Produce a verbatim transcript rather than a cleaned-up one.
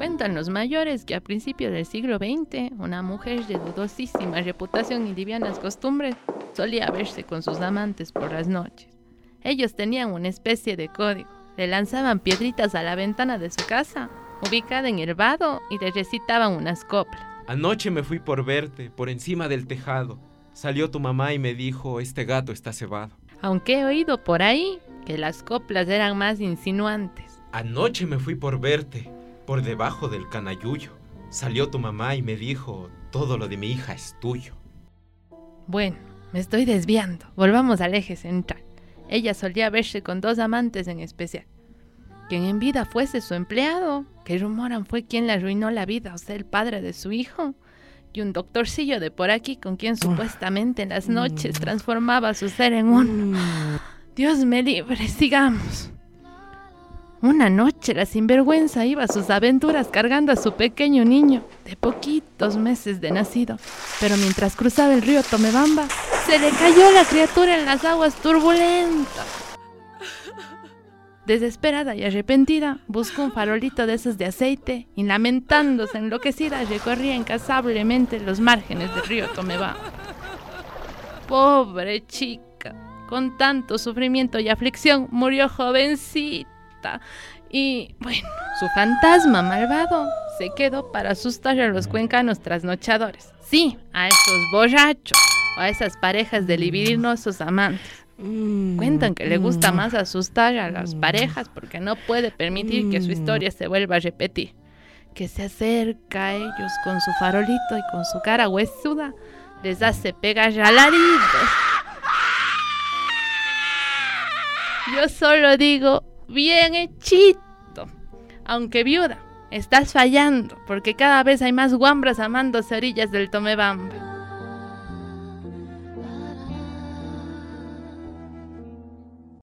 Cuentan los mayores que a principios del siglo veinte, una mujer de dudosísima reputación y livianas costumbres solía verse con sus amantes por las noches. Ellos tenían una especie de código. Le lanzaban piedritas a la ventana de su casa, ubicada en el vado, y le recitaban unas coplas. Anoche me fui por verte, por encima del tejado. Salió tu mamá y me dijo, este gato está cebado. Aunque he oído por ahí que las coplas eran más insinuantes. Anoche me fui por verte, por debajo del canayuyo. Salió tu mamá y me dijo, todo lo de mi hija es tuyo. Bueno, me estoy desviando. Volvamos al eje central. Ella solía verse con dos amantes en especial. Quien en vida fuese su empleado, que rumoran fue quien le arruinó la vida, o sea, el padre de su hijo, y un doctorcillo de por aquí con quien supuestamente en las noches transformaba su ser en uno. Dios me libre, sigamos. Una noche la sinvergüenza iba a sus aventuras cargando a su pequeño niño, de poquitos meses de nacido, pero mientras cruzaba el río Tomebamba, se le cayó la criatura en las aguas turbulentas. Desesperada y arrepentida, buscó un farolito de esos de aceite y, lamentándose enloquecida, recorría incansablemente los márgenes del río Tomebamba. Pobre chica, con tanto sufrimiento y aflicción, murió jovencita. Y, bueno, su fantasma malvado se quedó para asustar a los cuencanos trasnochadores. Sí, a esos borrachos o a esas parejas de libidinosos amantes. Cuentan que le gusta más asustar a las parejas porque no puede permitir que su historia se vuelva a repetir. Que se acerca a ellos con su farolito y con su cara huesuda les hace pegar alaridos. Yo solo digo, bien hechito. Aunque viuda, estás fallando porque cada vez hay más guambras amándose a orillas del Tomebamba.